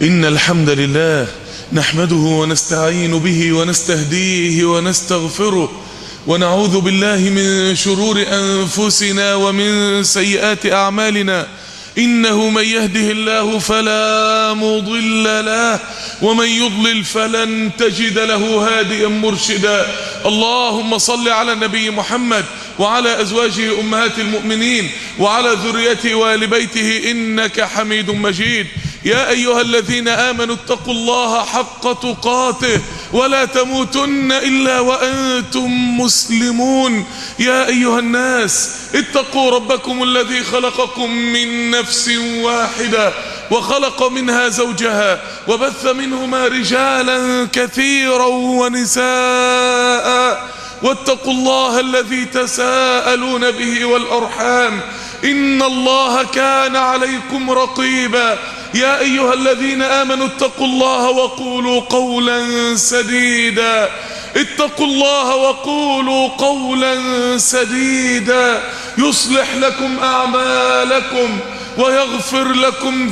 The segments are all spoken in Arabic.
إن الحمد لله نحمده ونستعين به ونستهديه ونستغفره ونعوذ بالله من شرور أنفسنا ومن سيئات أعمالنا. إنه من يهده الله فلا مضل له ومن يضلل فلن تجد له هاديا مرشدا. اللهم صل على النبي محمد وعلى أزواجه أمهات المؤمنين وعلى ذريته وآل بيته إنك حميد مجيد. يا أيها الذين آمنوا اتقوا الله حق تقاته ولا تموتن إلا وأنتم مسلمون. يا أيها الناس اتقوا ربكم الذي خلقكم من نفس واحدة وخلق منها زوجها وبث منهما رجالا كثيرا ونساء واتقوا الله الذي تساءلون به والأرحام إن الله كان عليكم رقيبا. يا أيها الذين آمنوا اتقوا الله وقولوا قولا سديدا. اتقوا الله وقولوا قولا سديدا يصلح لكم أعمالكم ويغفر لكم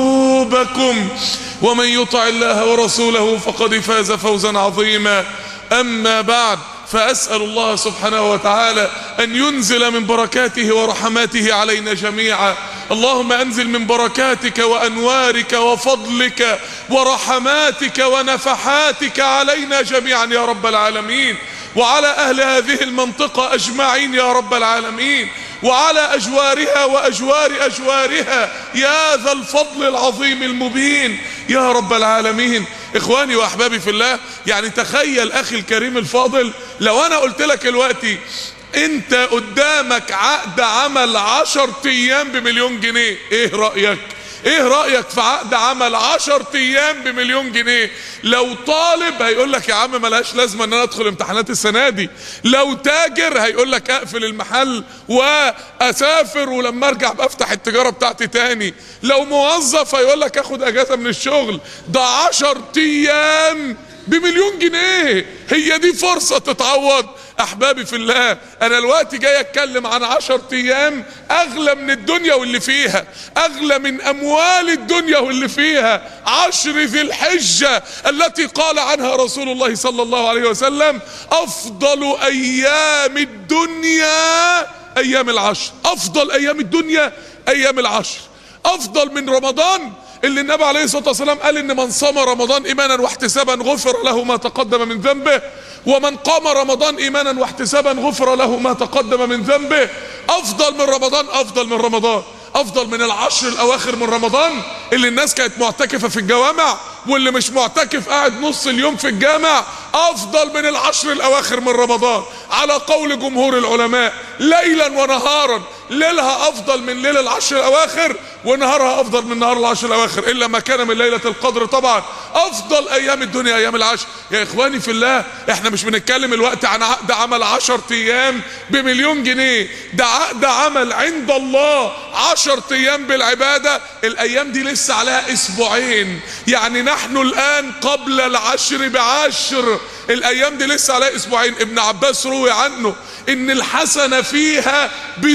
ذنوبكم ومن يطع الله ورسوله فقد فاز فوزا عظيما. أما بعد، فأسأل الله سبحانه وتعالى أن ينزل من بركاته ورحماته علينا جميعا. اللهم أنزل من بركاتك وأنوارك وفضلك ورحماتك ونفحاتك علينا جميعا يا رب العالمين، وعلى أهل هذه المنطقة أجمعين يا رب العالمين، وعلى أجوارها وأجوار أجوارها يا ذا الفضل العظيم المبين يا رب العالمين. إخواني وأحبابي في الله، يعني تخيل أخي الكريم الفاضل لو أنا قلت لك دلوقتي أنت قدامك عقد عمل 10 أيام ب1,000,000 جنيه، إيه رأيك؟ ايه رأيك في عقد عمل 10 أيام ب1,000,000 جنيه؟ لو طالب هيقول لك يا عم ملهاش لازمة ان انا ادخل امتحانات السنة دي. لو تاجر هيقول لك اقفل المحل واسافر ولما ارجع بفتح التجارة بتاعتي تاني. لو موظف هيقول لك اخد اجازة من الشغل. ده 10 أيام ب1,000,000 جنيه، هي دي فرصة تتعوض؟ احبابي في الله، انا الوقت جاي اتكلم عن 10 أيام اغلى من الدنيا واللي فيها، اغلى من اموال الدنيا واللي فيها. 10 ذي الحجة التي قال عنها رسول الله صلى الله عليه وسلم افضل ايام الدنيا ايام العشر. افضل ايام الدنيا ايام العشر، افضل من رمضان اللي النبي عليه الصلاة والسلام قال ان من صام رمضان ايمانا واحتسابا غفر له ما تقدم من ذنبه، ومن قام رمضان ايمانا واحتسابا غفر له ما تقدم من ذنبه. افضل من رمضان، افضل من رمضان، افضل من العشر الاواخر من رمضان اللي الناس كانت معتكفة في الجوامع واللي مش معتكف قاعد نص اليوم في الجامع. افضل من العشر الاواخر من رمضان على قول جمهور العلماء، ليلا ونهارا. ليلها افضل من ليل العشر الاواخر ونهارها افضل من نهار العشر الاواخر، الا ما كان من ليلة القدر طبعا. افضل ايام الدنيا ايام العشر. يا اخواني في الله، احنا مش بنتكلم الوقت عن عقد عمل 10 أيام ب1,000,000 جنيه، ده عقد عمل عند الله 10 أيام بالعبادة. الايام دي لسه عليها اسبوعين، يعني نحن الان قبل العشر ب10. الايام دي لسه عليها اسبوعين. ابن عباس روي عنه ان الحسنة فيها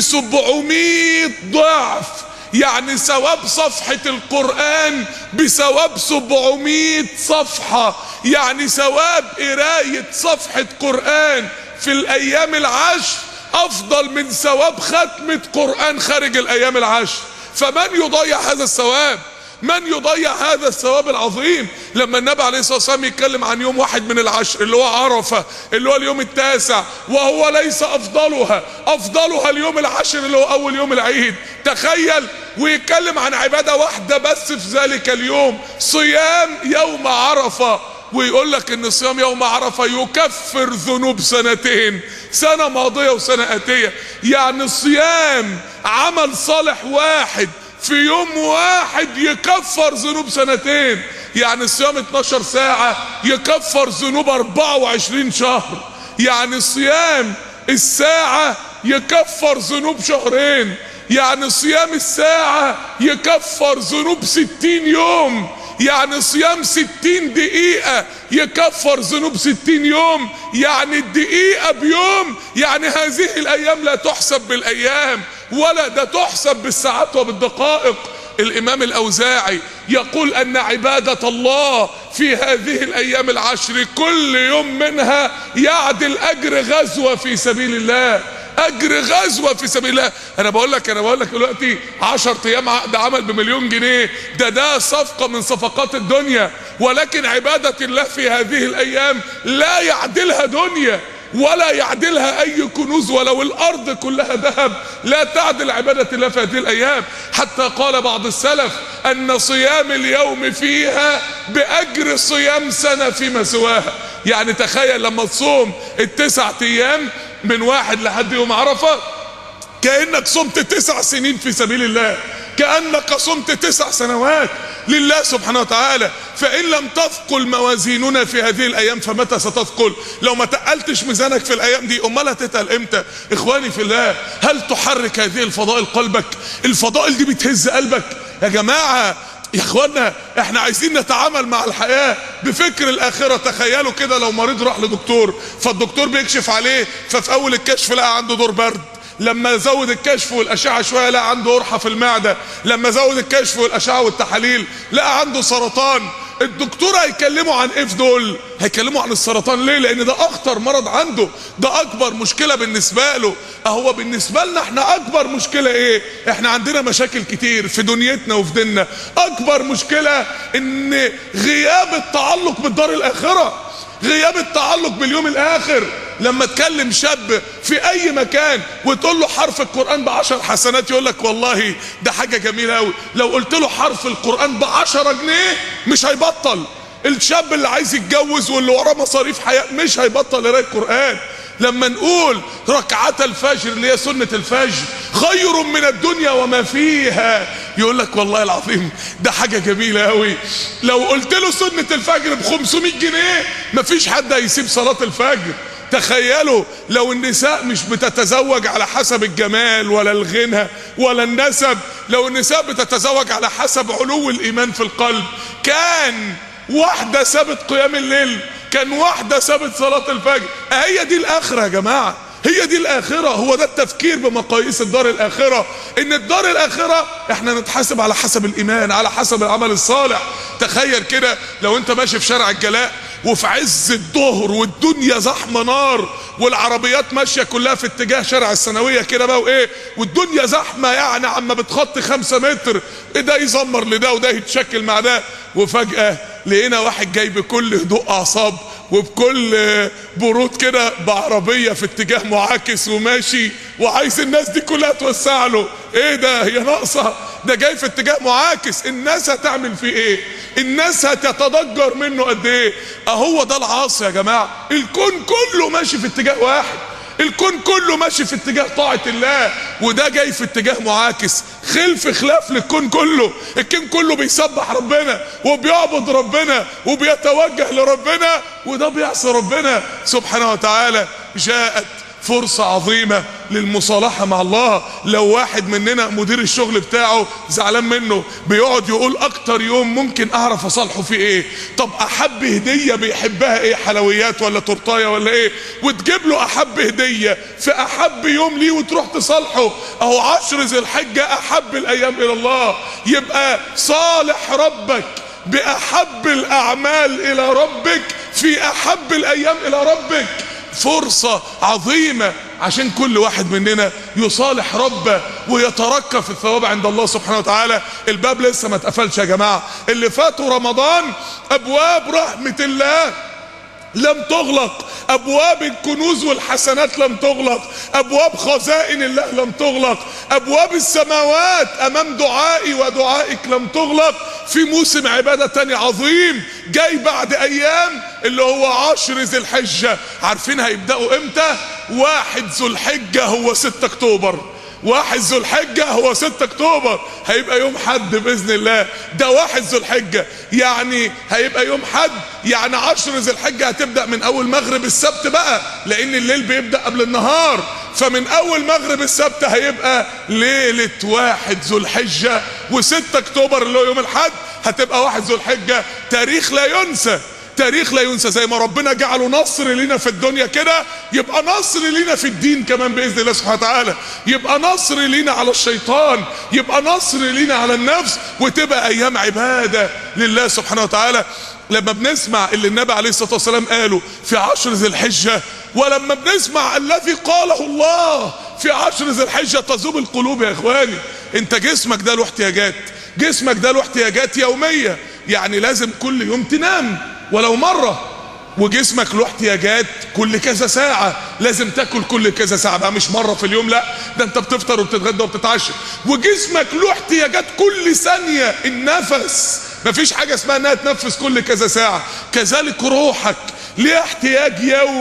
ب700 ضعف، يعني ثواب صفحة القرآن بثواب 700 صفحة، يعني ثواب قراية صفحة قرآن في الأيام العشر أفضل من ثواب ختمة قرآن خارج الأيام العشر. فمن يضيع هذا الثواب؟ من يضيع هذا الثواب العظيم؟ لما النبي عليه الصلاة والسلام يتكلم عن يوم واحد من العشر اللي هو عرفة، اللي هو اليوم التاسع، وهو ليس أفضلها اليوم العشر اللي هو أول يوم العيد، تخيل. ويتكلم عن عبادة واحدة بس في ذلك اليوم، صيام يوم عرفة، ويقول لك ان صيام يوم عرفة يكفر ذنوب سنتين، سنة ماضية وسنة آتية. يعني صيام عمل صالح واحد في يوم واحد يكفر ذنوب سنتين. يعني الصيام 12 ساعة يكفر ذنوب 24 شهر. يعني صيام الساعة يكفر ذنوب شهرين. يعني صيام الساعة يكفر ذنوب 60 يوم. يعني صيام 60 دقيقة يكفر ذنوب 60 يوم. يعني الدقيقة بيوم. يعني هذه الأيام لا تحسب بالأيام ولا ده تحسب بالساعات وبالدقائق. الامام الاوزاعي يقول ان عبادة الله في هذه الايام العشر كل يوم منها يعدل اجر غزوة في سبيل الله. اجر غزوة في سبيل الله. انا بقول لك دلوقتي 10 ايام عقد عمل ب1,000,000 جنيه، ده صفقة من صفقات الدنيا، ولكن عبادة الله في هذه الايام لا يعدلها دنيا ولا يعدلها اي كنوز، ولو الارض كلها ذهب لا تعدل عبادة الله في هذه الايام. حتى قال بعض السلف ان صيام اليوم فيها باجر صيام سنة فيما سواها. يعني تخيل لما تصوم ال9 ايام من 1 لحد يوم عرفة كأنك صمت 9 سنين في سبيل الله، كأنك صمت 9 سنوات لله سبحانه وتعالى. فإن لم تثقل موازيننا في هذه الأيام فمتى ستثقل؟ لو ما تقلتش ميزانك في الأيام دي أمال هتتقل إمتى؟ إخواني في الله، هل تحرك هذه الفضائل قلبك؟ الفضائل دي بتهز قلبك يا جماعة. يا اخوانا احنا عايزين نتعامل مع الحياة بفكر الاخرة. تخيلوا كده لو مريض راح لدكتور، فالدكتور بيكشف عليه، ففي اول الكشف لقى عنده دور برد، لما زود الكشف والاشعة شوية لقى عنده قرحة في المعدة، لما زود الكشف والاشعة والتحاليل لقى عنده سرطان. الدكتور هيكلموا عن ايه في دول؟ هيكلموا عن السرطان. ليه؟ لان ده اخطر مرض عنده، ده اكبر مشكلة بالنسبة له. هو بالنسبة لنا احنا اكبر مشكلة ايه؟ احنا عندنا مشاكل كتير في دنيتنا وفي ديننا. اكبر مشكلة ان غياب التعلق بالدار الاخرة، غياب التعلق باليوم الاخر. لما تكلم شاب في اي مكان وتقول له حرف القرآن ب10 حسنات يقول لك والله ده حاجة جميلة اوي. لو قلت له حرف القرآن ب10 جنيه مش هيبطل. الشاب اللي عايز يتجوز واللي وراه مصاريف حياة مش هيبطل يقرأ القرآن. لما نقول ركعات الفجر اللي هي سنة الفجر خير من الدنيا وما فيها يقول لك والله العظيم ده حاجة جميلة اوي. لو قلت له سنة الفجر ب500 جنيه مفيش حد هيسيب صلاة الفجر. تخيلوا لو النساء مش بتتزوج على حسب الجمال ولا الغنى ولا النسب، لو النساء بتتزوج على حسب علو الإيمان في القلب، كان واحدة سابت قيام الليل، كان واحدة سابت صلاة الفجر. هي دي الآخرة يا جماعة، هي دي الآخرة. هو ده التفكير بمقاييس الدار الآخرة، إن الدار الآخرة إحنا نتحاسب على حسب الإيمان، على حسب العمل الصالح. تخيل كده لو أنت ماشي في شارع الجلاء وفي عز الظهر والدنيا زحمة نار والعربيات ماشية كلها في اتجاه شارع الثانوية كده بقى وإيه، والدنيا زحمة يعني عما بتخطي 5 متر، ده يزمر لده وده يتشكل مع ده، وفجأة لقينا واحد جاي بكل هدوء أعصاب وبكل برود كده بعربية في اتجاه معاكس وماشي وعايز الناس دي كلها توسع له. ايه ده؟ هي ناقصة؟ ده جاي في اتجاه معاكس، الناس هتعمل فيه ايه؟ الناس هتتضجر منه قد ايه؟ اهو ده العاصي يا جماعة. الكون كله ماشي في اتجاه واحد، الكون كله ماشي في اتجاه طاعة الله، وده جاي في اتجاه معاكس خلاف للكون كله. الكون كله بيسبح ربنا وبيعبد ربنا وبيتوجه لربنا، وده بيعصي ربنا سبحانه وتعالى. جاءت فرصة عظيمة للمصالحة مع الله. لو واحد مننا مدير الشغل بتاعه زعلان منه بيقعد يقول اكتر يوم ممكن اعرف اصالحه في ايه؟ طب احب هدية بيحبها ايه؟ حلويات ولا تورتايه ولا ايه؟ وتجيب له احب هدية في احب يوم ليه وتروح تصالحه. اهو 10 ذي الحجة احب الايام الى الله. يبقى صالح ربك باحب الاعمال الى ربك في احب الايام الى ربك. فرصة عظيمة عشان كل واحد مننا يصالح ربه ويترقى في الثواب عند الله سبحانه وتعالى. الباب لسه ما اتقفلش يا جماعة. اللي فاتوا رمضان ابواب رحمة الله لم تغلق، ابواب الكنوز والحسنات لم تغلق، ابواب خزائن الله لم تغلق، ابواب السماوات امام دعائي ودعائك لم تغلق. في موسم عبادة تاني عظيم جاي بعد ايام اللي هو 10 ذي الحجة. عارفين هيبدأوا امتى؟ 1 ذو الحجة هو 6 اكتوبر. 1 ذو الحجة هو 6 اكتوبر، هيبقى يوم حد بإذن الله. ده 1 ذو الحجة يعني هيبقى يوم حد، يعني 10 ذي الحجة هتبدأ من أول مغرب السبت بقى، لأن الليل بيبدأ قبل النهار. فمن أول مغرب السبت هيبقى ليلة 1 ذو الحجة، و6 اكتوبر اللي هو يوم الحد هتبقى 1 ذو الحجة. تاريخ لا ينسى، تاريخ لا ينسى. زي ما ربنا جعله نصر لنا في الدنيا كده، يبقى نصر لنا في الدين كمان بإذن الله سبحانه وتعالى، يبقى نصر لنا على الشيطان، يبقى نصر لنا على النفس، وتبقى أيام عبادة لله سبحانه وتعالى. لما بنسمع اللي النبي عليه الصلاة والسلام قاله في 10 ذي الحجة، ولما بنسمع الذي قاله الله في 10 ذي الحجة، تذوب القلوب يا إخواني. انت جسمك ده له احتياجات، جسمك ده له احتياجات يومية، يعني لازم كل يوم تنام ولو مرة، وجسمك له احتياجات كل كذا ساعة، لازم تاكل كل كذا ساعة بقى، مش مرة في اليوم، لا ده انت بتفطر وبتتغدى وبتتعشى. وجسمك له احتياجات كل ثانية، النفس مفيش حاجة اسمها انها تنفس كل كذا ساعة. كذلك روحك ليه احتياج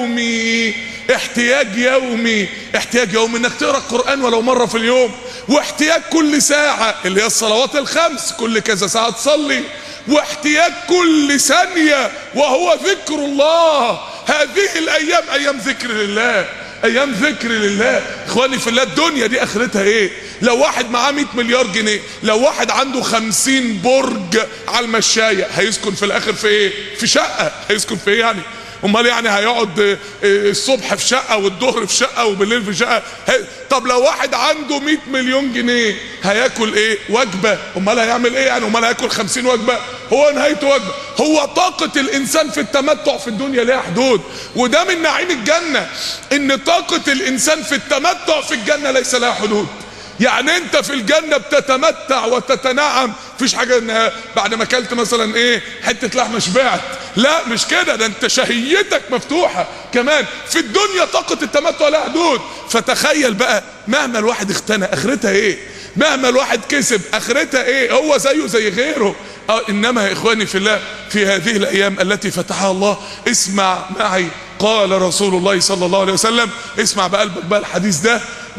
يومي، احتياج يومي، احتياج يومي انك تقرأ القرآن ولو مرة في اليوم، واحتياج كل ساعة اللي هي الصلوات الخمس كل كذا ساعة تصلي، واحتياج كل ثانية وهو ذكر الله. هذه الايام ايام ذكر لله، ايام ذكر لله. اخواني في الله، الدنيا دي اخرتها ايه؟ لو واحد معاه 100 مليار جنيه، لو واحد عنده 50 برج على المشاية، هيسكن في الاخر في ايه؟ في شقة. هيسكن في ايه يعني؟ امال يعني هيقعد الصبح في شقة والظهر في شقة وبالليل في شقة؟ طب لو واحد عنده 100 مليون جنيه هياكل ايه؟ وجبة. امال هيعمل ايه يعني؟ امال هياكل 50 وجبة؟ هو نهايته وجبة. هو طاقة الانسان في التمتع في الدنيا ليها حدود، وده من نعيم الجنة، ان طاقة الانسان في التمتع في الجنة ليس لها حدود. يعني انت في الجنة بتتمتع وتتنعم، مفيش حاجة انها بعد ما اكلت مثلا ايه حتة لحمة شبعت، لا مش كده، ده انت شهيتك مفتوحة كمان. في الدنيا طاقة التمتع لها حدود. فتخيل بقى، مهما الواحد اختنى اخرتها ايه؟ مهما الواحد كسب اخرتها ايه؟ هو زيه زي غيره. انما يا اخواني في الله، في هذه الايام التي فتحها الله، اسمع معي قال رسول الله صلى الله عليه وسلم، اسمع بقلبك بقى الحديث ده: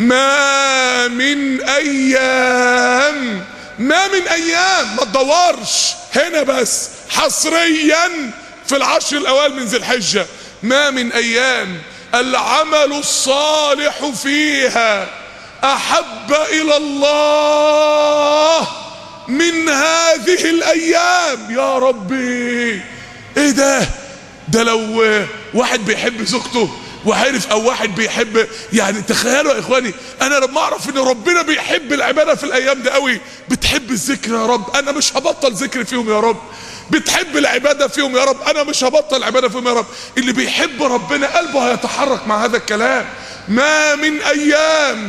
ما من ايام، ما من ايام، ما تدورش هنا، بس حصريا في العشر الاوائل من ذي الحجة، ما من ايام العمل الصالح فيها احب الى الله من هذه الايام. يا ربي ايه ده؟ ده لو واحد بيحب زوجته وعارف، او واحد بيحب، يعني تخيلوا يا اخواني، انا لما اعرف ان ربنا بيحب العبادة في الايام دي قوي، بتحب الذكر يا رب، انا مش هبطل ذكر فيهم يا رب. بتحب العبادة فيهم يا رب، انا مش هبطل عبادة فيهم يا رب. اللي بيحب ربنا قلبه هيتحرك مع هذا الكلام. ما من ايام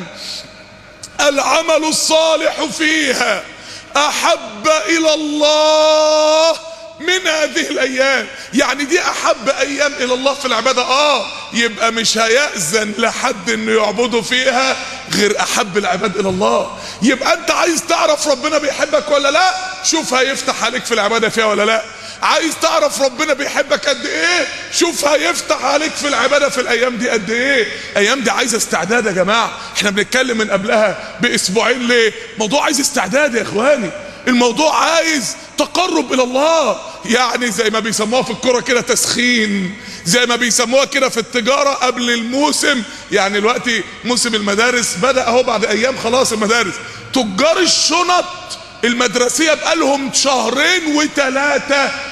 العمل الصالح فيها احب الى الله من هذه الايام. يعني دي احب ايام الى الله في العبادة، يبقى مش هيأذن لحد انه يعبده فيها غير احب العباد الى الله. يبقى انت عايز تعرف ربنا بيحبك ولا لا، شوف هيفتح عليك في العبادة فيها ولا لا. عايز تعرف ربنا بيحبك قد ايه، شوف هيفتح عليك في العبادة في الايام دي قد ايه. ايام دي عايزة استعداد يا جماعة، احنا بنتكلم من قبلها باسبوعين ليه؟ موضوع عايز استعداد يا اخواني، الموضوع عايز تقرب الى الله. يعني زي ما بيسموها في الكرة كده تسخين، زي ما بيسموها كده في التجارة قبل الموسم. يعني دلوقتي موسم المدارس بدأ اهو، بعد ايام خلاص المدارس. تجار الشنط المدرسية بقالهم 2 و3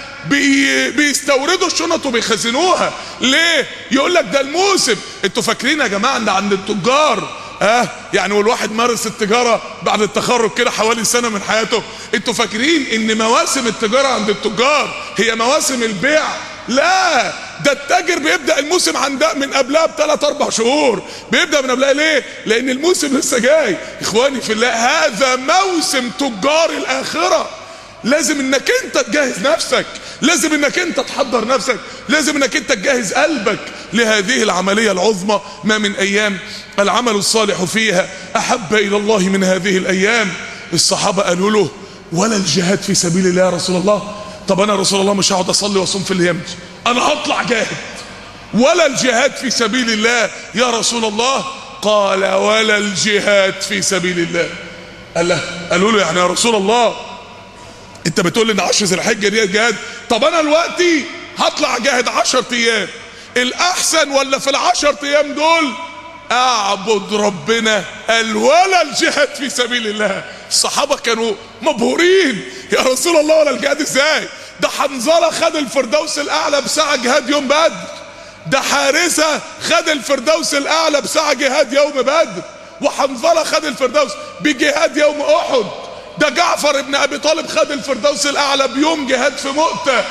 بيستوردوا الشنط وبيخزنوها. ليه؟ يقول لك ده الموسم. انتوا فاكرين يا جماعة ان عند التجار يعني والواحد مارس التجارة بعد التخرج كده حوالي سنة من حياته، انتوا فاكرين ان مواسم التجارة عند التجار هي مواسم البيع؟ لا، ده التاجر بيبدأ الموسم من قبلها ب3-4 شهور، بيبدأ من قبلها. ليه؟ لان الموسم لسه جاي. اخواني في الله، هذا موسم تجار الاخرة. لازم انك انت تجهز نفسك، لازم انك انت تحضر نفسك، لازم انك انت تجهز قلبك لهذه العملية العظمى. ما من ايام العمل الصالح فيها احب الى الله من هذه الايام. الصحابة قالوا له: ولا الجهاد في سبيل الله يا رسول الله؟ طب انا يا رسول الله مش هقعد اصلي واصوم في الايام دي، انا هطلع جاهد. ولا الجهاد في سبيل الله يا رسول الله؟ قال: ولا الجهاد في سبيل الله. قالوا له: يعني يا رسول الله انت بتقول ان 10 ذي الحجة دي جهاد، طب انا دلوقتي هطلع جاهد 10 ايام، الاحسن ولا في ال10 ايام دول اعبد ربنا؟ قال: ولا الجهاد في سبيل الله. الصحابة كانوا مبهورين: يا رسول الله ولا الجهاد ازاي؟ ده حنظلة خد الفردوس الاعلى بساعة جهاد يوم بدر، ده حارثة خد الفردوس الاعلى بساعة جهاد يوم بدر، وحنظلة خد الفردوس بجهاد يوم احد، ده جعفر ابن ابي طالب خد الفردوس الاعلى بيوم جهاد في مؤتة.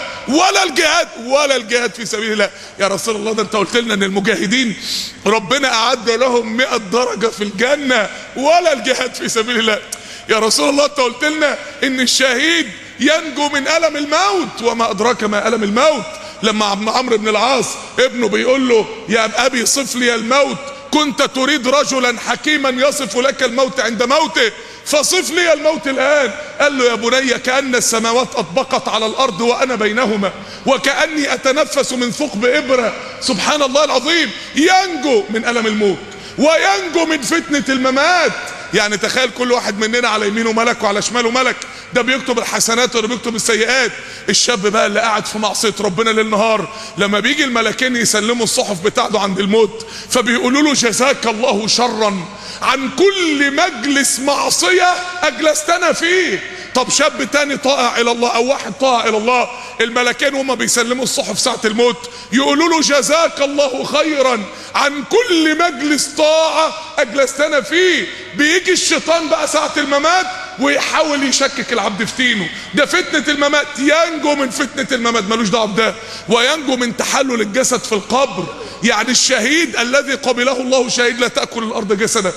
ولا الجهاد في سبيل الله. يا رسول الله، ده انت قلت لنا ان المجاهدين ربنا اعد لهم 100 درجة في الجنة، ولا الجهاد في سبيل الله. يا رسول الله، انت قلت لنا ان الشهيد ينجو من ألم الموت، وما ادراك ما ألم الموت. لما عمرو بن العاص ابنه بيقول له يا ابي صف لي الموت، كنت تريد رجلا حكيما يصف لك الموت عند موته، فصف لي الموت الآن. قال له يا بني كأن السماوات أطبقت على الأرض وأنا بينهما، وكأني أتنفس من ثقب إبرة. سبحان الله العظيم. ينجو من ألم الموت وينجو من فتنة الممات. يعني تخيل كل واحد مننا على يمينه ملك وعلى شماله ملك، ده بيكتب الحسنات وده بيكتب السيئات. الشاب بقى اللي قاعد في معصية ربنا ليل نهار، لما بيجي الملكين يسلموا الصحف بتاعته عند الموت، فبيقولوا له جزاك الله شرا عن كل مجلس معصية أجلستنا فيه. طب شاب تاني طائع الى الله او واحد طائع الى الله، الملكين وهم بيسلموا الصحف ساعة الموت يقولوا له جزاك الله خيرا عن كل مجلس طاعة اجلستنا فيه. بيجي الشيطان بقى ساعة الممات ويحاول يشكك العبد في دينه. ده فتنة الممات، ينجو من فتنة الممات، ملوش دعوه بده. وينجو من تحلل الجسد في القبر. يعني الشهيد الذي قبله الله شهيد لا تأكل الارض جسده.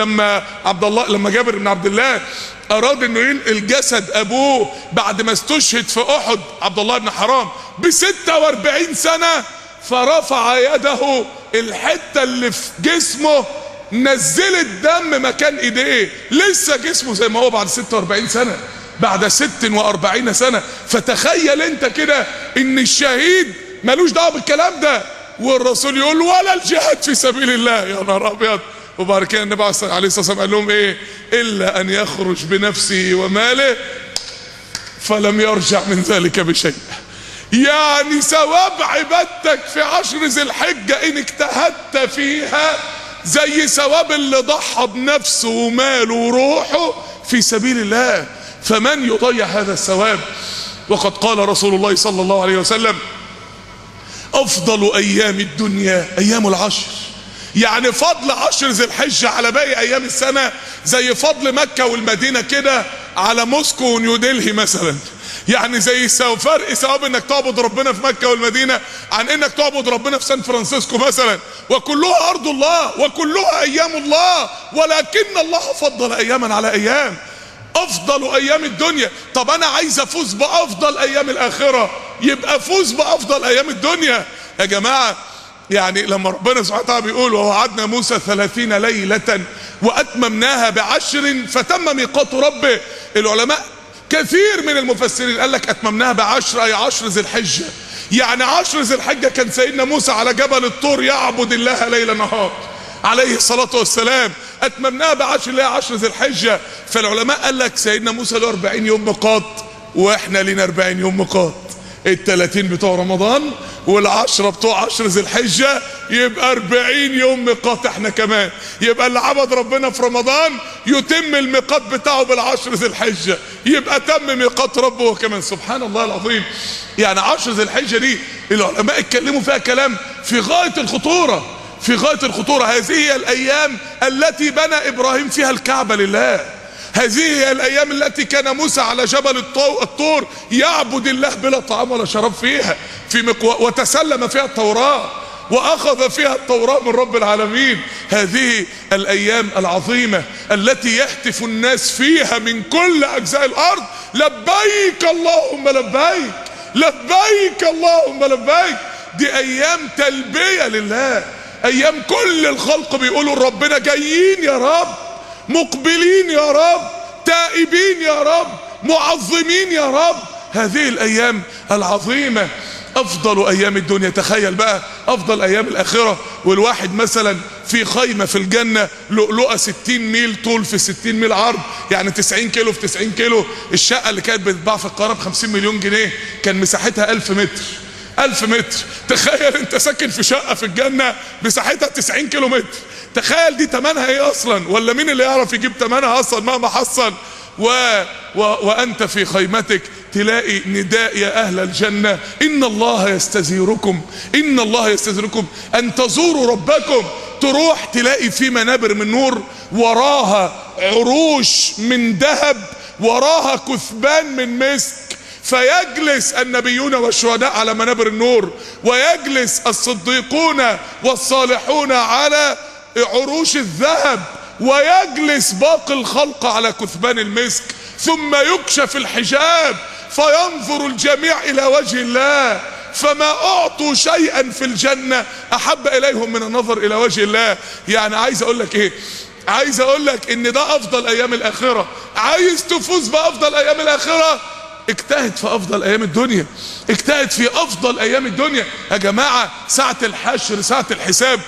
لما جابر بن عبد الله اراد انه ينقل جسد ابوه بعد ما استشهد في احد، عبد الله بن حرام، ب46 سنة، فرفع يده، الحتة اللي في جسمه نزلت دم مكان ايديه، لسه جسمه زي ما هو بعد 46 سنة، بعد 46 سنة. فتخيل انت كده ان الشهيد ملوش دعوه بالكلام ده، والرسول يقول ولا الجهاد في سبيل الله. يا نهار ابيض. وبعد كده النبي عليه الصلاه والسلام قال لهم ايه؟ الا ان يخرج بنفسه وماله فلم يرجع من ذلك بشيء. يعني ثواب عبادتك في 10 ذي الحجة ان اجتهدت فيها زي ثواب اللي ضحى بنفسه وماله وروحه في سبيل الله. فمن يضيع هذا الثواب؟ وقد قال رسول الله صلى الله عليه وسلم افضل ايام الدنيا ايام العشر. يعني فضل 10 ذي الحجة على باقي ايام السنة زي فضل مكة والمدينة كده على موسكو ونيودلهي مثلا. يعني زي فرق ثواب انك تعبد ربنا في مكة والمدينة عن انك تعبد ربنا في سان فرانسيسكو مثلا. وكلها ارض الله وكلها ايام الله، ولكن الله فضل اياما على ايام. افضل ايام الدنيا. طب انا عايز افوز بافضل ايام الاخرة، يبقى فوز بافضل ايام الدنيا يا جماعة. يعني لما ربنا سبحانه وتعالى بيقول ووعدنا موسى 30 ليلة واتممناها ب10 فتم ميقات ربه، العلماء كثير من المفسرين قال لك اتممناها ب10 اي 10 ذي الحجة. يعني 10 ذي الحجة كان سيدنا موسى على جبل الطور يعبد الله ليل نهار عليه الصلاة والسلام. اتممناها ب10 اللي هي 10 ذي الحجة. فالعلماء قال لك سيدنا موسى له 40 يوم ميقات واحنا لنا 40 يوم ميقات. ال30 بتوع رمضان وال10 بتوع 10 ذي الحجة، يبقى 40 يوم ميقات احنا كمان. يبقى اللي عبد ربنا في رمضان يتم الميقات بتاعه بال10 ذي الحجة، يبقى تم ميقات ربه كمان. سبحان الله العظيم. يعني 10 ذي الحجة دي العلماء اتكلموا فيها كلام في غاية الخطورة، في غاية الخطورة. هذه هي الايام التي بنى ابراهيم فيها الكعبة لله. هذه هي الايام التي كان موسى على جبل الطور يعبد الله بلا طعام ولا شراب فيها، وتسلم فيها التوراة واخذ فيها التوراة من رب العالمين. هذه الايام العظيمة التي يهتف الناس فيها من كل اجزاء الارض لبيك اللهم لبيك، لبيك اللهم لبيك. دي ايام تلبية لله، ايام كل الخلق بيقولوا ربنا جايين يا رب، مقبلين يا رب، تائبين يا رب، معظمين يا رب. هذه الايام العظيمة افضل ايام الدنيا. تخيل بقى افضل ايام الاخرة، والواحد مثلا في خيمة في الجنة لؤلؤة 60 ميل طول في 60 ميل عرض، يعني 90 كيلو في 90 كيلو. الشقة اللي كانت بتتباع في القاهرة ب50 مليون جنيه كان مساحتها 1000 متر. 1000 متر. تخيل انت ساكن في شقة في الجنة مساحتها 90 كيلو متر. تخيل دي تمنها ايه اصلا، ولا مين اللي يعرف يجيب تمنها اصلا مهما حصل. وانت في خيمتك تلاقي نداء يا أهل الجنة إن الله يستزيركم، إن الله يستزيركم أن تزوروا ربكم. تروح تلاقي في منابر من نور، وراها عروش من ذهب، وراها كثبان من مسك، فيجلس النبيون والشهداء على منابر النور، ويجلس الصديقون والصالحون على عروش الذهب، ويجلس باقي الخلق على كثبان المسك، ثم يكشف الحجاب فينظر الجميع إلى وجه الله، فما أعطوا شيئا في الجنة أحب إليهم من النظر إلى وجه الله. يعني عايز أقول لك إيه؟ عايز أقول لك إن ده أفضل أيام الآخرة. عايز تفوز بأفضل أيام الآخرة؟ اجتهد في أفضل أيام الدنيا، اجتهد في أفضل أيام الدنيا. يا جماعة ساعة الحشر، ساعة الحساب،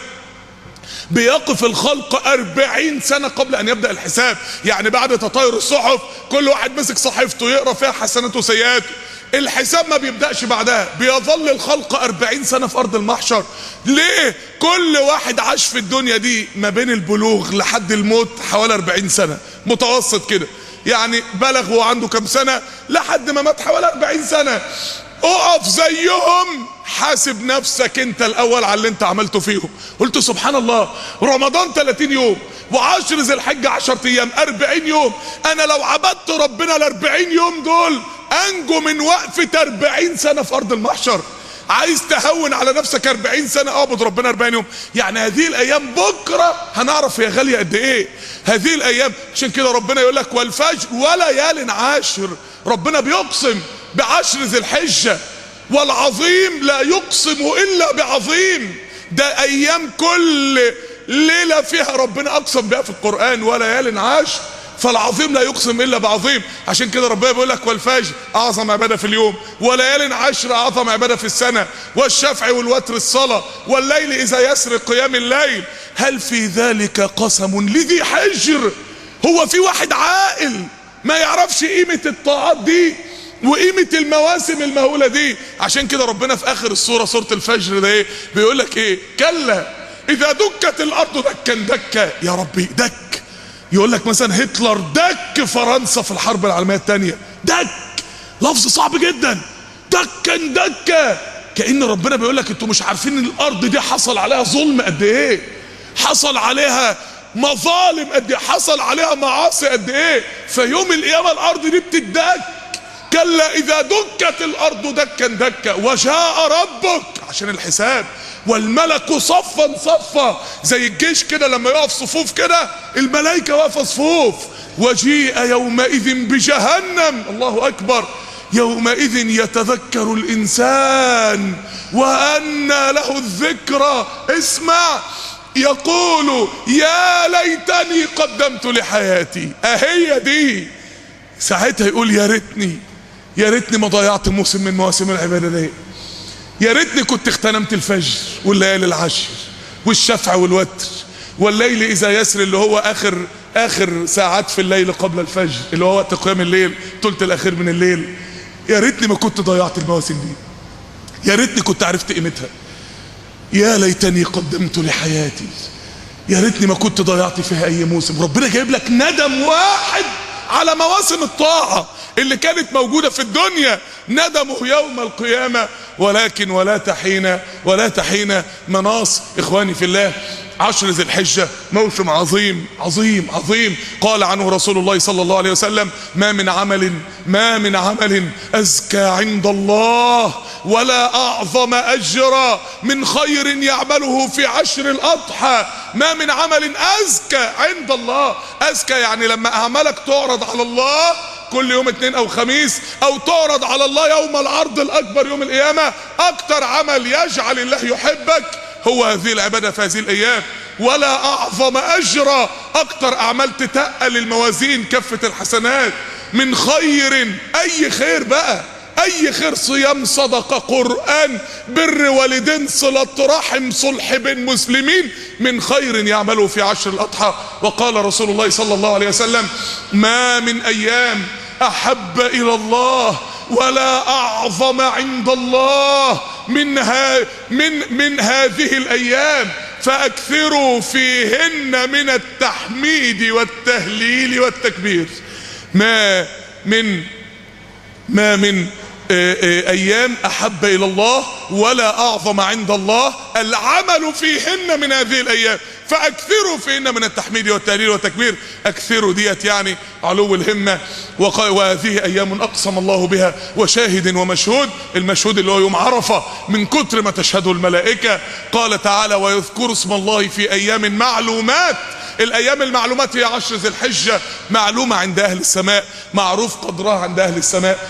بيقف الخلق 40 سنة قبل أن يبدأ الحساب. يعني بعد تطاير الصحف كل واحد مسك صحيفته يقرأ فيها حسناته وسيئاته. الحساب ما بيبدأش بعدها، بيظل الخلق 40 سنة في أرض المحشر. ليه؟ كل واحد عاش في الدنيا دي ما بين البلوغ لحد الموت حوالي 40 سنة متوسط كده. يعني بلغ وعنده كم سنة لحد ما مات حوالي 40 سنة. اقف زيهم، حاسب نفسك انت الاول على اللي انت عملته فيهم. قلت سبحان الله، رمضان 30 يوم، و10 ذي الحجة 10 ايام، 40 يوم. انا لو عبدت ربنا ال40 يوم دول انجو من وقفة 40 سنة في ارض المحشر. عايز تهون على نفسك 40 سنة اعبد ربنا 40 يوم. يعني هذه الايام بكرة هنعرف هي غالية قد ايه هذه الايام. عشان كده ربنا يقول لك والفجر وليال عاشر. ربنا بيقسم ب10 ذي الحجة، والعظيم لا يقسم الا بعظيم. ده ايام كل ليلة فيها ربنا اقسم بها في القرآن، وليال عاشر، فالعظيم لا يقسم الا بعظيم. عشان كده ربنا بيقول لك والفجر اعظم عباده في اليوم، وليال عشر اعظم عباده في السنه، والشفع والوتر الصلاه، والليل اذا يسر قيام الليل. هل في ذلك قسم لذي حجر؟ هو في واحد عاقل ما يعرفش قيمه الطاعات دي وقيمه المواسم المهوله دي؟ عشان كده ربنا في اخر السوره، سوره الفجر ده، ايه بيقول لك؟ ايه؟ كلا اذا دكت الارض دكا دكا. يا ربي دك، يقول لك مثلا هتلر دك فرنسا في الحرب العالمية الثانية. دك لفظ صعب جدا، دكا دكا. كأن ربنا بيقول لك انتوا مش عارفين ان الارض دي حصل عليها ظلم قد ايه، حصل عليها مظالم قد ايه، حصل عليها معاصي قد ايه. فيوم القيامة الارض دي بتدك. كلا اذا دكت الارض دكا دكا وجاء ربك عشان الحساب، والملك صفا صفا، زي الجيش كده لما يقف صفوف كده، الملائكة واقفة صفوف. وجيء يومئذ بجهنم، الله اكبر، يومئذ يتذكر الانسان وانى له الذكرى. اسمع، يقول يا ليتني قدمت لحياتي. اهي دي ساعتها يقول يا ريتني، يا ريتني ما ضيعت موسم من مواسم العبادة دي، يا ريتني كنت اغتنمت الفجر والليالي العشر والشفع والوتر، والليل اذا يسر اللي هو اخر ساعات في الليل قبل الفجر، اللي هو وقت قيام الليل، الثلث الاخير من الليل. يا ريتني ما كنت ضيعت المواسم دي، يا ريتني كنت عرفت قيمتها. يا ليتني قدمت لحياتي، يا ريتني ما كنت ضيعت فيها اي موسم. ربنا جايب لك ندم واحد على مواسم الطاعة اللي كانت موجودة في الدنيا، ندمه يوم القيامة. ولكن ولا تحين مناص. اخواني في الله، 10 ذي الحجة موسم عظيم عظيم عظيم. قال عنه رسول الله صلى الله عليه وسلم: ما من عمل أزكى عند الله ولا أعظم أجرا من خير يعمله في 10 الأضحى. ما من عمل أزكى عند الله. أزكى يعني لما أعمالك تعرض على الله كل يوم اثنين او خميس، او تعرض على الله يوم العرض الاكبر يوم القيامة، اكتر عمل يجعل الله يحبك هو هذه العبادة في هذه الايام. ولا اعظم اجرا، اكتر اعمال تتقل الموازين كفة الحسنات من خير. اي خير بقى، اي خير، صيام، صدقة، قرآن، بر والدين، صلة رحم، صلح بين مسلمين، من خير يعمله في 10 الأضحى. وقال رسول الله صلى الله عليه وسلم: ما من أيام أحب إلى الله ولا أعظم عند الله من هذه الأيام، فأكثروا فيهن من التحميد والتهليل والتكبير. ما من ما من ايام احب الى الله ولا اعظم عند الله العمل فيهن من هذه الايام، فاكثروا فيهن من التحميد والتهليل والتكبير. اكثروا ديت يعني علو الهمة. وهذه ايام اقسم الله بها وشاهد ومشهود. المشهود اللي هو يوم عرفة من كتر ما تشهده الملائكة. قال تعالى ويذكر اسم الله في ايام معلومات. الايام المعلومات هي 10 ذي الحجة، معلومة عند اهل السماء، معروف قدرها عند اهل السماء.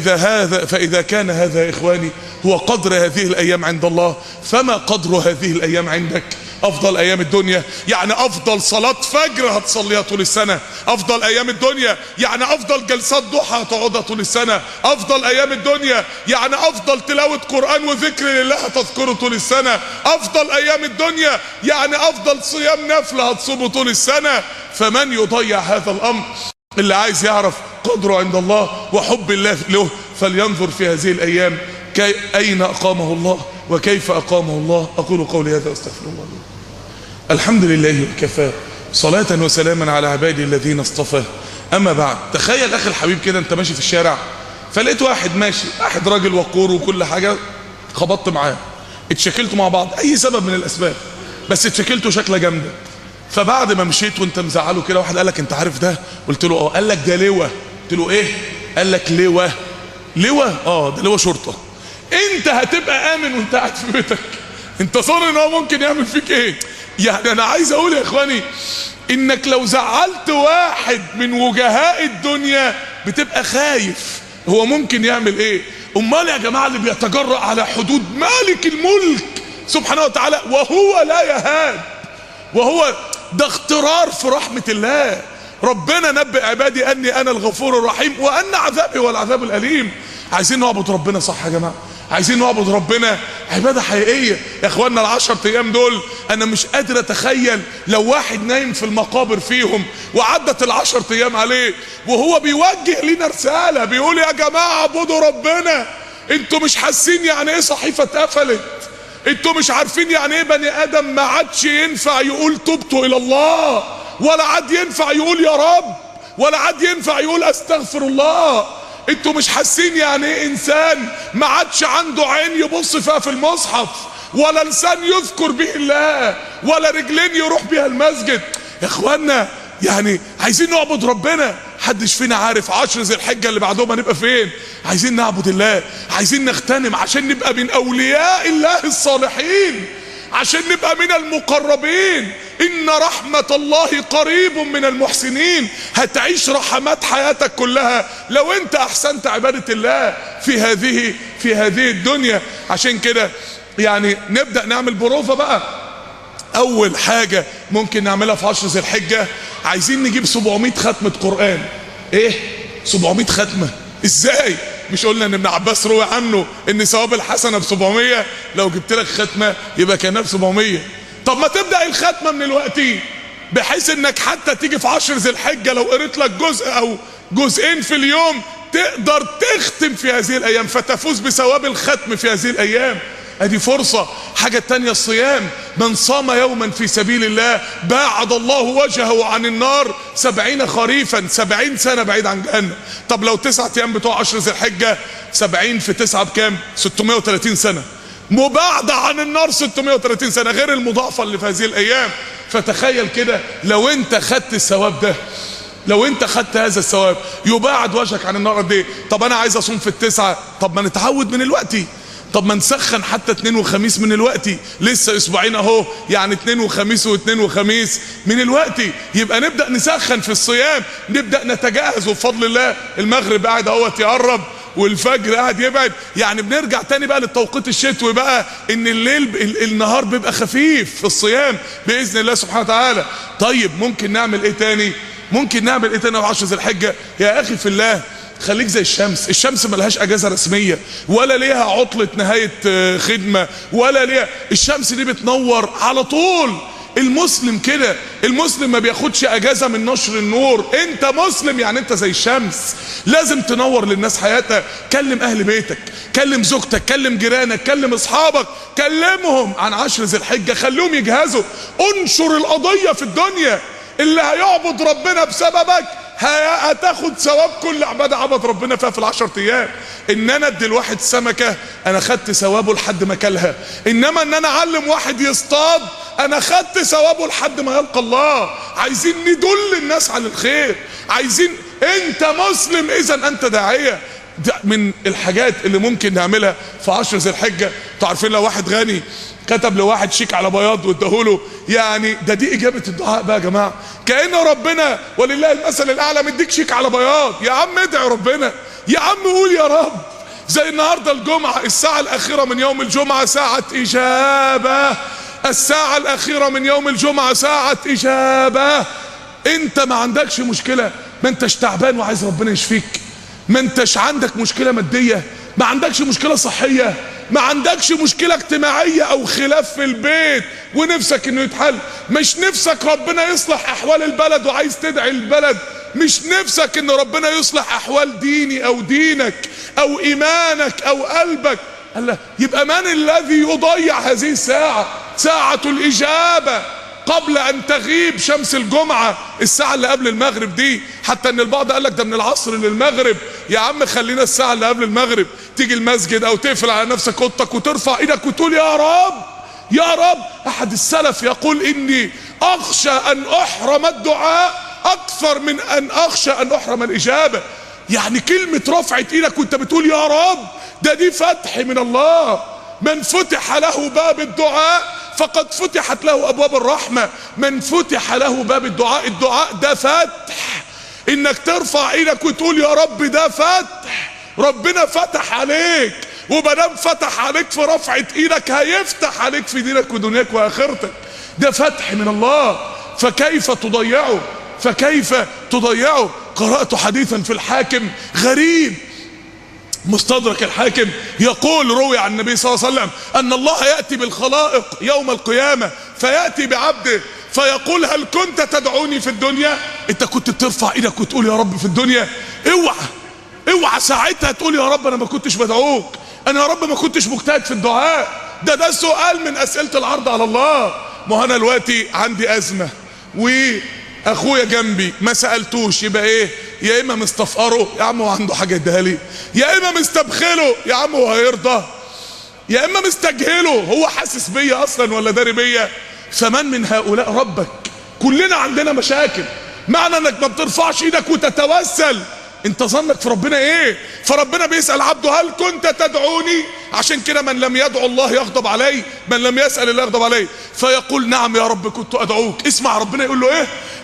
فاذا كان هذا يا اخواني هو قدر هذه الايام عند الله، فما قدر هذه الايام عندك؟ افضل ايام الدنيا يعني افضل صلاة فجر هتصليها طول السنة، افضل ايام الدنيا يعني افضل جلسات ضحى هتقعدها طول السنة، افضل ايام الدنيا يعني افضل تلاوة قرآن وذكر لله هتذكره طول السنة، افضل ايام الدنيا يعني افضل صيام نفل هتصومه طول السنة. فمن يضيع هذا الامر؟ اللي عايز يعرف قدره عند الله وحب الله له فلينظر في هذه الايام اين اقامه الله وكيف اقامه الله. اقول قولي هذا واستغفر الله لي. الحمد لله وكفى، صلاة وسلاما على عبادي الذين اصطفاه. اما بعد، تخيل اخي الحبيب كده انت ماشي في الشارع فلقيت واحد ماشي، واحد راجل وقور وكل حاجة، خبطت معاه، اتشكلتوا مع بعض اي سبب من الاسباب، بس اتشكلتوا شكلة جامدة. فبعد ما مشيت وانت مزعله كده واحد قال لك انت عارف ده؟ قلت له اه. قال لك ده لواء. قلت له ايه؟ قال لك لواء. لواء؟ اه ده لواء شرطة. انت هتبقى امن وانت قاعد في بيتك؟ انت صار ان هو ممكن يعمل فيك ايه؟ يعني انا عايز اقول يا اخواني انك لو زعلت واحد من وجهاء الدنيا بتبقى خايف هو ممكن يعمل ايه. امال يا جماعة اللي بيتجرأ على حدود مالك الملك سبحانه وتعالى وهو لا يهاب، وهو ده اغترار في رحمة الله. ربنا نبئ عبادي اني انا الغفور الرحيم وان عذابي هو العذاب الاليم. عايزين نعبد ربنا صح يا جماعة، عايزين نعبد ربنا عبادة حقيقية يا اخوانا. ال10 ايام دول انا مش قادر اتخيل لو واحد نايم في المقابر فيهم وعدت ال10 ايام عليه وهو بيوجه لنا رسالة بيقول يا جماعة اعبدوا ربنا. انتوا مش حاسين يعني ايه صحيفة اتقفلت؟ انتوا مش عارفين يعني ايه بني ادم ما عادش ينفع يقول تبت الى الله، ولا عاد ينفع يقول يا رب، ولا عاد ينفع يقول استغفر الله. انتوا مش حاسين يعني ايه انسان ما عادش عنده عين يبص فيها في المصحف، ولا لسان يذكر به الله، ولا رجلين يروح بيها المسجد. يا اخوانا يعني عايزين نعبد ربنا. محدش فينا عارف 10 ذي الحجة اللي بعدهم هنبقى فين. عايزين نعبد الله، عايزين نغتنم عشان نبقى من اولياء الله الصالحين، عشان نبقى من المقربين. ان رحمة الله قريب من المحسنين. هتعيش رحمات حياتك كلها لو انت احسنت عبادة الله في هذه الدنيا. عشان كده يعني نبدأ نعمل بروفة بقى. اول حاجة ممكن نعملها في 10 ذي الحجة، عايزين نجيب 700 ختمة قرآن. ايه 700 ختمة؟ ازاي؟ مش قلنا ان ابن عباس روى عنه ان ثواب الحسنة ب700؟ لو جبت لك ختمة يبقى كانها ب700. طب ما تبدأ الختمة من الوقت بحيث انك حتى تيجي في 10 ذي الحجة لو قريت لك جزء او جزئين في اليوم تقدر تختم في هذه الايام فتفوز بثواب الختم في هذه الايام. ادي فرصة. حاجة تانية الصيام. من صام يوما في سبيل الله باعد الله وجهه عن النار 70 خريفا، 70 سنة بعيد عن جهنم. طب لو 9 ايام بتوع 10 ذي الحجة 70 في 9 بكام؟ 630 سنة مباعدة عن النار، 630 سنة غير المضاعفة اللي في هذه الايام. فتخيل كده لو انت خدت الثواب ده، لو انت خدت هذا الثواب يباعد وجهك عن النار قد ايه؟ طب انا عايز اصوم في ال9، طب ما نتعود من الوقت، طب ما نسخن حتى 2 وخميس من الوقت، لسه اسبوعين اهو، يعني 2 وخميس و2 وخميس من الوقت. يبقى نبدأ نسخن في الصيام، نبدأ نتجهز. وبفضل الله المغرب قاعد اهوت يقرب والفجر قاعد يبعد، يعني بنرجع تاني بقى للتوقيت الشتوي بقى، ان الليل النهار بيبقى خفيف في الصيام باذن الله سبحانه وتعالى. طيب ممكن نعمل ايه تاني؟ ممكن نعمل ايه تاني في 10 ذي الحجة؟ يا اخي في الله خليك زي الشمس. الشمس ملهاش اجازة رسمية، ولا ليها عطلة نهاية خدمة، ولا ليها. الشمس دي بتنور على طول. المسلم كده، المسلم ما بياخدش اجازة من نشر النور. انت مسلم يعني انت زي الشمس، لازم تنور للناس حياتها. كلم اهل بيتك، كلم زوجتك، كلم جيرانك، كلم اصحابك، كلمهم عن 10 ذي الحجة، خليهم يجهزوا. انشر القضية في الدنيا. اللي هيعبد ربنا بسببك هتاخد ثواب كل عبادة عبد ربنا فيها في ال10 ايام. ان انا ادي الواحد سمكة انا خدت ثوابه لحد ما كلها، انما ان انا اعلم واحد يصطاد انا خدت ثوابه لحد ما يلقى الله. عايزين ندل الناس على الخير، عايزين، انت مسلم اذا انت داعية. من الحاجات اللي ممكن نعملها في 10 ذي الحجة، انتوا عارفين لو واحد غني كتب لواحد شيك على بياض واداهوله، يعني دي اجابة الدعاء بقى يا جماعة. كأن ربنا ولله المثل الاعلى مديك شيك على بياض. يا عم ادعي ربنا، يا عم قول يا رب. زي النهاردة الجمعة، الساعة الاخيرة من يوم الجمعة ساعة اجابة، الساعة الاخيرة من يوم الجمعة ساعة اجابة. انت ما عندكش مشكلة، ما انتش تعبان وعايز ربنا يشفيك، ما انتش عندك مشكلة مادية، ما عندكش مشكلة صحية، ما عندكش مشكلة اجتماعية او خلاف في البيت ونفسك انه يتحل، مش نفسك ربنا يصلح احوال البلد وعايز تدعي البلد، مش نفسك ان ربنا يصلح احوال ديني او دينك او ايمانك او قلبك، الله، يبقى من الذي يضيع هذه الساعة؟ ساعة الاجابة قبل ان تغيب شمس الجمعة، الساعة اللي قبل المغرب دي. حتى ان البعض قال لك ده من العصر للمغرب. يا عم خلينا الساعة اللي قبل المغرب، تيجي المسجد او تقفل على نفسك اوضتك وترفع ايدك وتقول يا رب يا رب. احد السلف يقول اني اخشى ان احرم الدعاء اكثر من ان اخشى ان احرم الاجابة. يعني كلمة رفعة ايدك وانت بتقول يا رب دي فتح من الله. من فتح له باب الدعاء فقد فتحت له ابواب الرحمة. من فتح له باب الدعاء، الدعاء ده فتح، انك ترفع ايدك وتقول يا رب ده فتح. ربنا فتح عليك، ومادام فتح عليك في رفعة ايدك هيفتح عليك في دينك ودنياك واخرتك. ده فتح من الله، فكيف تضيعه؟ فكيف تضيعه؟ قرأت حديثا في الحاكم غريب، مستدرك الحاكم، يقول روي عن النبي صلى الله عليه وسلم ان الله يأتي بالخلائق يوم القيامة فيأتي بعبده فيقول هل كنت تدعوني في الدنيا؟ انت كنت بترفع ايدك وتقول يا رب في الدنيا؟ اوعى ساعتها تقول يا رب انا ما كنتش بدعوك، انا يا رب ما كنتش مجتهد في الدعاء. ده سؤال من اسئلة العرض على الله. ما انا دلوقتي عندي ازمة واخويا جنبي ما سألتوش، يبقى ايه؟ يا اما مستفقره يا عم هو عنده حاجة يديها لي، يا اما مستبخله يا عم هو هيرضى، يا اما مستجهله هو حاسس بيا اصلا ولا داري بيا. فمن من هؤلاء ربك؟ كلنا عندنا مشاكل. معنى انك ما بترفعش ايدك وتتوسل، انت ظنك في ربنا ايه؟ فربنا بيسأل عبده هل كنت تدعوني؟ عشان كده من لم يدعو الله يغضب عليه، من لم يسأل الله يغضب عليه. فيقول نعم يا رب كنت ادعوك. اسمع ربنا يقول له ايه؟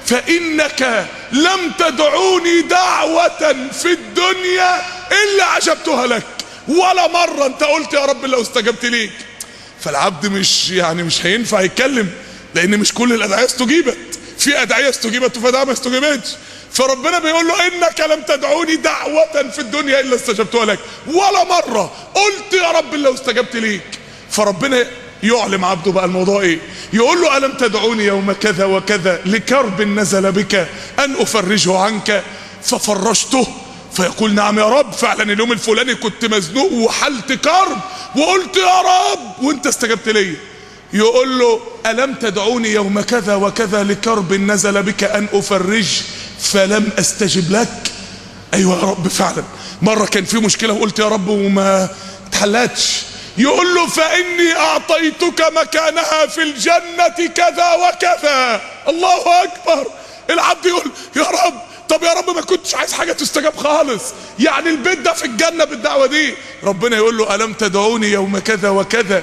فانك لم تدعوني دعوة في الدنيا الا عجبتها لك، ولا مرة انت قلت يا رب لو استجبت ليك. فالعبد مش هينفع يتكلم، لان مش كل الادعية استجيبت، في ادعية استجيبت وفي ادعية ما استجيبتش. فربنا بيقول له انك لم تدعوني دعوة في الدنيا الا استجبتها لك، ولا مرة قلت يا رب لو استجبت ليك. فربنا يعلم عبده بقى الموضوع ايه، يقول له الم تدعوني يوم كذا وكذا لكرب نزل بك ان افرجه عنك ففرجته. فيقول نعم يا رب فعلا اليوم الفلاني كنت مزنوق وحلت كرب وقلت يا رب وانت استجبت لي. يقول له الم تدعوني يوم كذا وكذا لكرب نزل بك ان افرج فلم استجب لك. ايوه يا رب فعلا مرة كان في مشكلة وقلت يا رب وما اتحلتش. يقول له فاني اعطيتك مكانها في الجنة كذا وكذا. الله اكبر. العبد يقول يا رب طب يا رب ما كنتش عايز حاجة تستجاب خالص، يعني البيت ده في الجنة بالدعوة دي. ربنا يقول له ألم تدعوني يوم كذا وكذا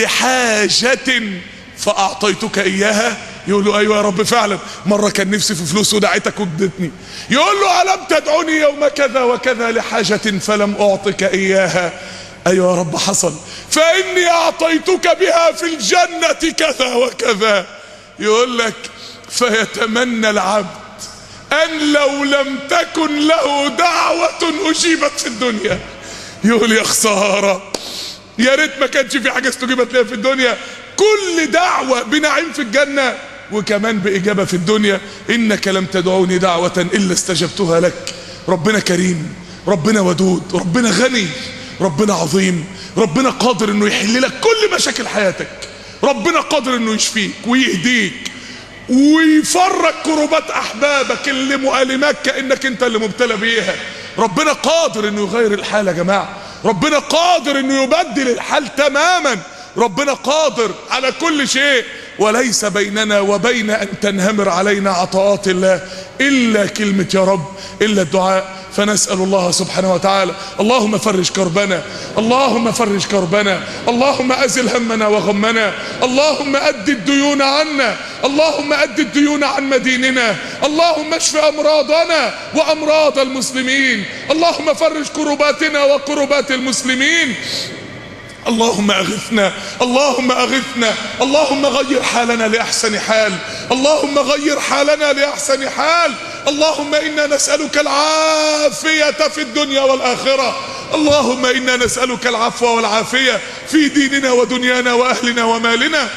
لحاجة فأعطيتك إياها. يقول له أيوة يا رب فعلا مرة كان نفسي في فلوس ودعيتك وادتني. يقول له ألم تدعوني يوم كذا وكذا لحاجة فلم أعطك إياها. أيوة يا رب حصل، فإني أعطيتك بها في الجنة كذا وكذا. يقول لك فيتمنى العبد أن لو لم تكن له دعوة أجيبت في الدنيا. يقول يا خسارة، يا ريت ما كانش في حاجة استجيبت لها في الدنيا. كل دعوة بنعيم في الجنة وكمان بإجابة في الدنيا. إنك لم تدعوني دعوة إلا استجبتها لك. ربنا كريم، ربنا ودود، ربنا غني، ربنا عظيم، ربنا قادر إنه يحل لك كل مشاكل حياتك، ربنا قادر إنه يشفيك ويهديك ويفرج كروبات احبابك اللي مؤلماك كأنك انت اللي مبتلى بيها. ربنا قادر انه يغير الحال يا جماعة، ربنا قادر انه يبدل الحال تماما، ربنا قادر على كل شيء. وليس بيننا وبين ان تنهمر علينا عطاءات الله الا كلمة يا رب، الا الدعاء. فنسأل الله سبحانه وتعالى اللهم فرج كربنا، اللهم فرج كربنا، اللهم أزل همنا وغمنا، اللهم أد الديون عنا، اللهم أد الديون عن مديننا، اللهم اشف أمراضنا وأمراض المسلمين، اللهم فرج كرباتنا وكربات المسلمين. اللهم أغثنا، اللهم أغثنا، اللهم غير حالنا لأحسن حال، اللهم غير حالنا لأحسن حال. اللهم إنا نسألك العافية في الدنيا والآخرة، اللهم إنا نسألك العفو والعافية في ديننا ودنيانا وأهلنا ومالنا.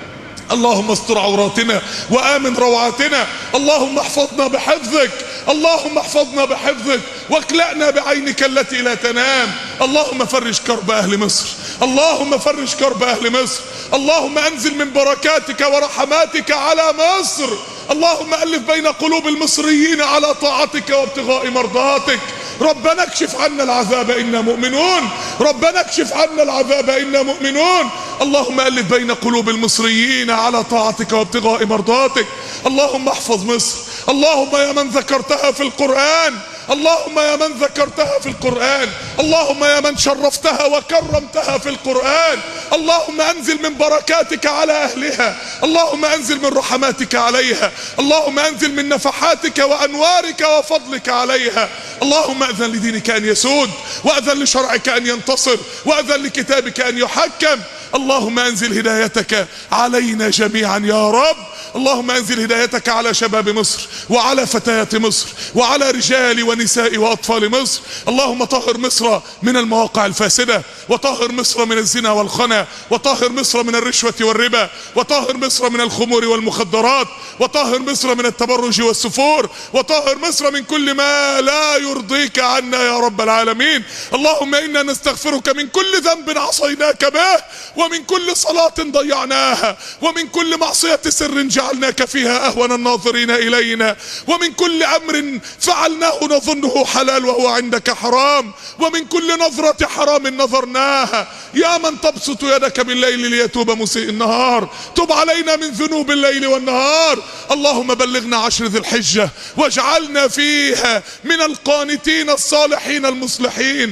اللهم استر عوراتنا وآمن روعاتنا، اللهم احفظنا بحفظك، اللهم احفظنا بحفظك واكلأنا بعينك التي لا تنام. اللهم فرج كرب أهل مصر، اللهم فرج كرب أهل مصر، اللهم أنزل من بركاتك ورحماتك على مصر، اللهم ألف بين قلوب المصريين على طاعتك وابتغاء مرضاتك. ربنا اكشف عنا العذاب إنا مؤمنون، ربنا اكشف عنا العذاب إنا مؤمنون. اللهم ألف بين قلوب المصريين على طاعتك وابتغاء مرضاتك. اللهم احفظ مصر، اللهم يا من ذكرتها في القرآن، اللهم يا من ذكرتها في القرآن، اللهم يا من شرفتها وكرمتها في القرآن، اللهم أنزل من بركاتك على أهلها، اللهم أنزل من رحماتك عليها، اللهم أنزل من نفحاتك وأنوارك وفضلك عليها. اللهم أذن لدينك أن يسود، وأذن لشرعك أن ينتصر، وأذن لكتابك أن يحكم. اللهم أنزل هدايتك علينا جميعا يا رب، اللهم انزل هدايتك على شباب مصر وعلى فتيات مصر وعلى رجال ونساء واطفال مصر. اللهم طهر مصر من المواقع الفاسدة، وطهر مصر من الزنا والخنا، وطهر مصر من الرشوة والربا، وطهر مصر من الخمور والمخدرات، وطهر مصر من التبرج والسفور، وطهر مصر من كل ما لا يرضيك عنا يا رب العالمين. اللهم إنا نستغفرك من كل ذنب عصيناك به، ومن كل صلاة ضيعناها، ومن كل معصية سر جعلناك فيها أهون الناظرين إلينا، ومن كل أمر فعلناه نظنه حلال وهو عندك حرام، ومن كل نظرة حرام نظرناها. يا من تبسط يدك بالليل ليتوب مسيء النهار، تب علينا من ذنوب الليل والنهار. اللهم بلغنا عشر ذي الحجة واجعلنا فيها من القانتين الصالحين المصلحين.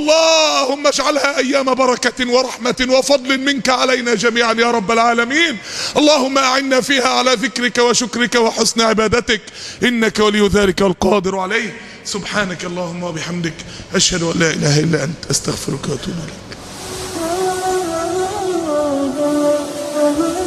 اللهم اجعلها أيام بركة ورحمة وفضل منك علينا جميعا يا رب العالمين. اللهم أعنا فيها على ذكرك وشكرك وحسن عبادتك، إنك ولي ذلك والقادر عليه. سبحانك اللهم وبحمدك، أشهد أن لا إله إلا أنت، أستغفرك وأتوب إليك.